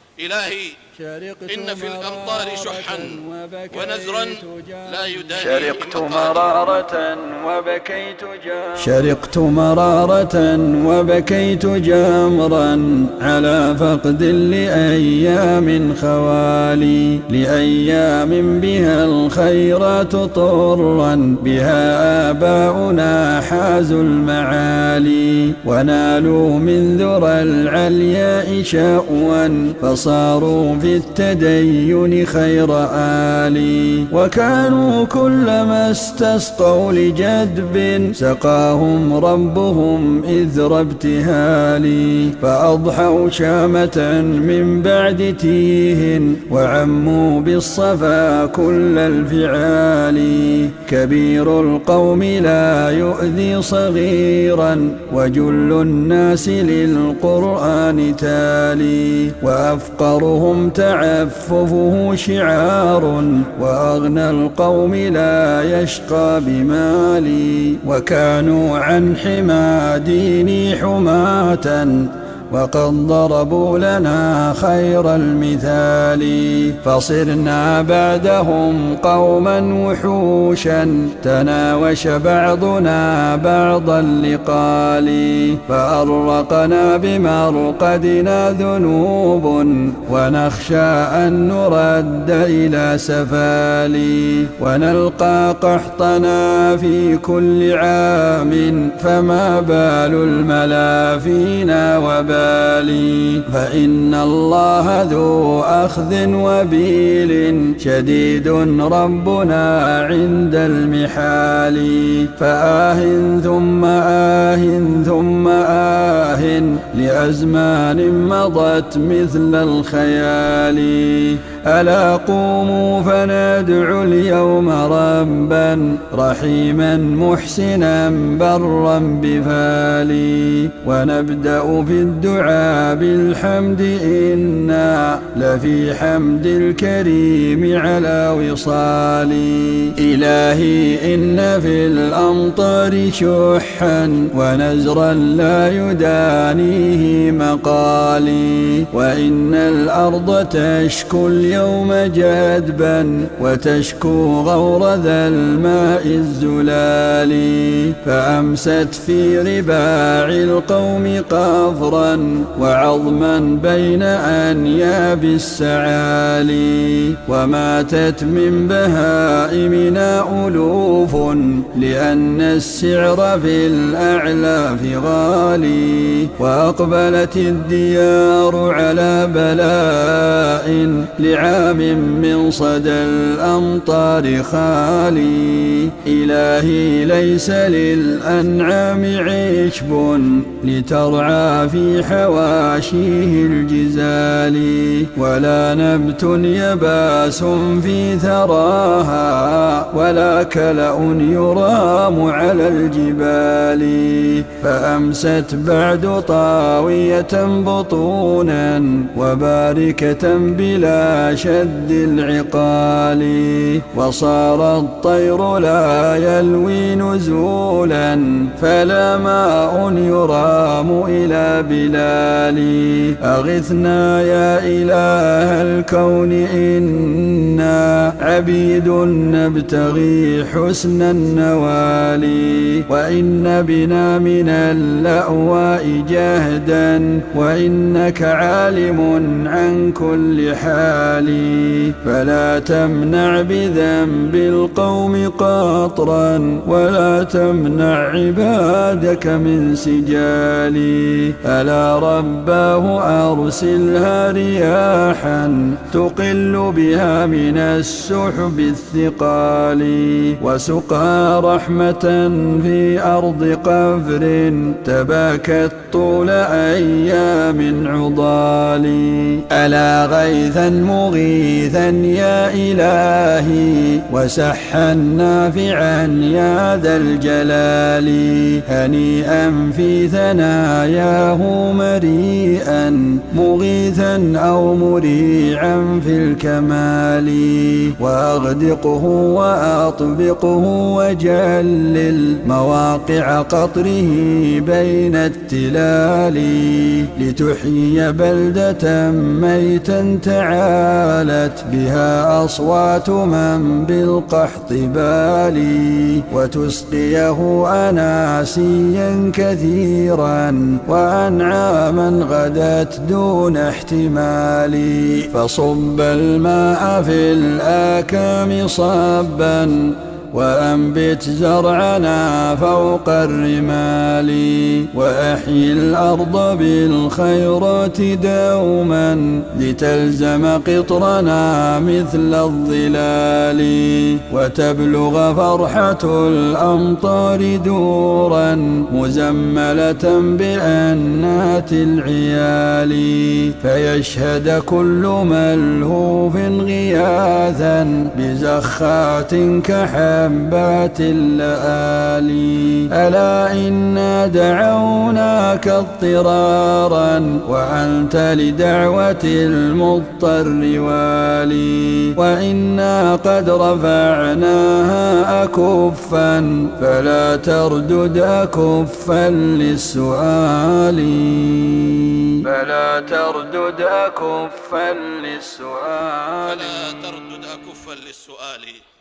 إلهي إن في الأمطار شحا ونزرا لا يداني. شرقت مرارة وبكيت جمرا، شرقت مرارة وبكيت جمرا على فقد لأيام خوالي، لأيام بها الخيرات طرا، بها آباؤنا حازوا المعالي، ونالوا من ذرى العلياء شأوا، فصاروا في التدين خير آلي، وكانوا كلما استسقوا لجدب سقاهم ربهم إثر ابتهالي، فأضحوا شامة من بعد تيه، وعموا بالصفا كل الفعال، كبير القوم لا يؤذي صغيرا، وجل الناس للقرآن تالي، وأفقرهم تعففه شعار، وأغنى القوم لا يشقى بمالي، وكانوا عن حمى ديني حماة، وقد ضربوا لنا خير المثال، فصرنا بعدهم قوما وحوشا، تناوش بعضنا بعضا لقال، فأرقنا بمرقدنا ذنوب، ونخشى أن نرد إلى سفالي، ونلقى قحطنا في كل عام، فما بال الملا فينا وبال، فإن الله ذو أخذ وبيل، شديد ربنا عند المحال، فآه ثم آه ثم آه لأزمان مضت مثل الخيال، ألا قوموا فندعو اليوم ربا رحيما محسنا برا بفالي، ونبدأ في الدعاء بالحمد، إنا لفي حمد الكريم على وصالي. إلهي إن في الأمطار شحا ونزرا لا يدانيه مقالي، وإن الأرض تشكو اليوم جدبا، وتشكو غور ذا الماء الزلال، فأمست في رباع القوم قفرا، وعظما بين أنياب السعالي، وماتت من بهائمنا ألوف، لأن السعر في الأعلاف غالي، وأقبلت الديار على بلاء لعام من صدى الأمطار خالي، إلهي ليس للأنعام عشب لترعى في حواشيه الجزال، ولا نبت يباس في ثراها، ولا كلأ يرام على الجبال، فأمست بعد طاوية بطونا، وباركة بلا شد العقال، وصار الطير لا يلوي نزولا، فلا ماء يرام إلى بلالي، أغثنا يا إله الكون إنا عبيد نبتغي حسن النوال، وإن بنا من اللأواء جهدا، وإنك عالم عن كل حال، فلا تمنع بذنب القوم قطرا، ولا تمنع عبادك من سجالي، ألا رباه أرسلها رياحا تقل بها من السحب الثقال، وسقى رحمة في أرض قفر تباكت طول أيام عضال، ألا غيثا مغيثا يا إلهي، وسحا نافعا يا ذا الجلال، هنيئا في ثناياه مريئا مغيثا أو مريعا في الكمال، وأغدقه وأطبقه وجلل مواقع قطره بين التلال، الظلال لتحيي بلدة ميتا تعالت بها أصوات من بالقحط بالي وتسقيه أناسيا كثيرا وأنعاما غدت دون احتمال فصب الماء في الآكام صبا وأنبت زرعنا فوق الرمال وأحيي الأرض بالخيرات دوما لتلزم قطرنا مثل الظلال وتبلغ فرحة الأمطار دورا مزملة بأنات العيال فيشهد كل ملهوف غياثا بزخات كحبات اللآلي ألا إنا دعوناك اضطرارا وأنت لدعوة المضطر والي وإنا قد رفعناها أكفا فلا تردد أكفا للسؤال فلا تردد أكفا للسؤال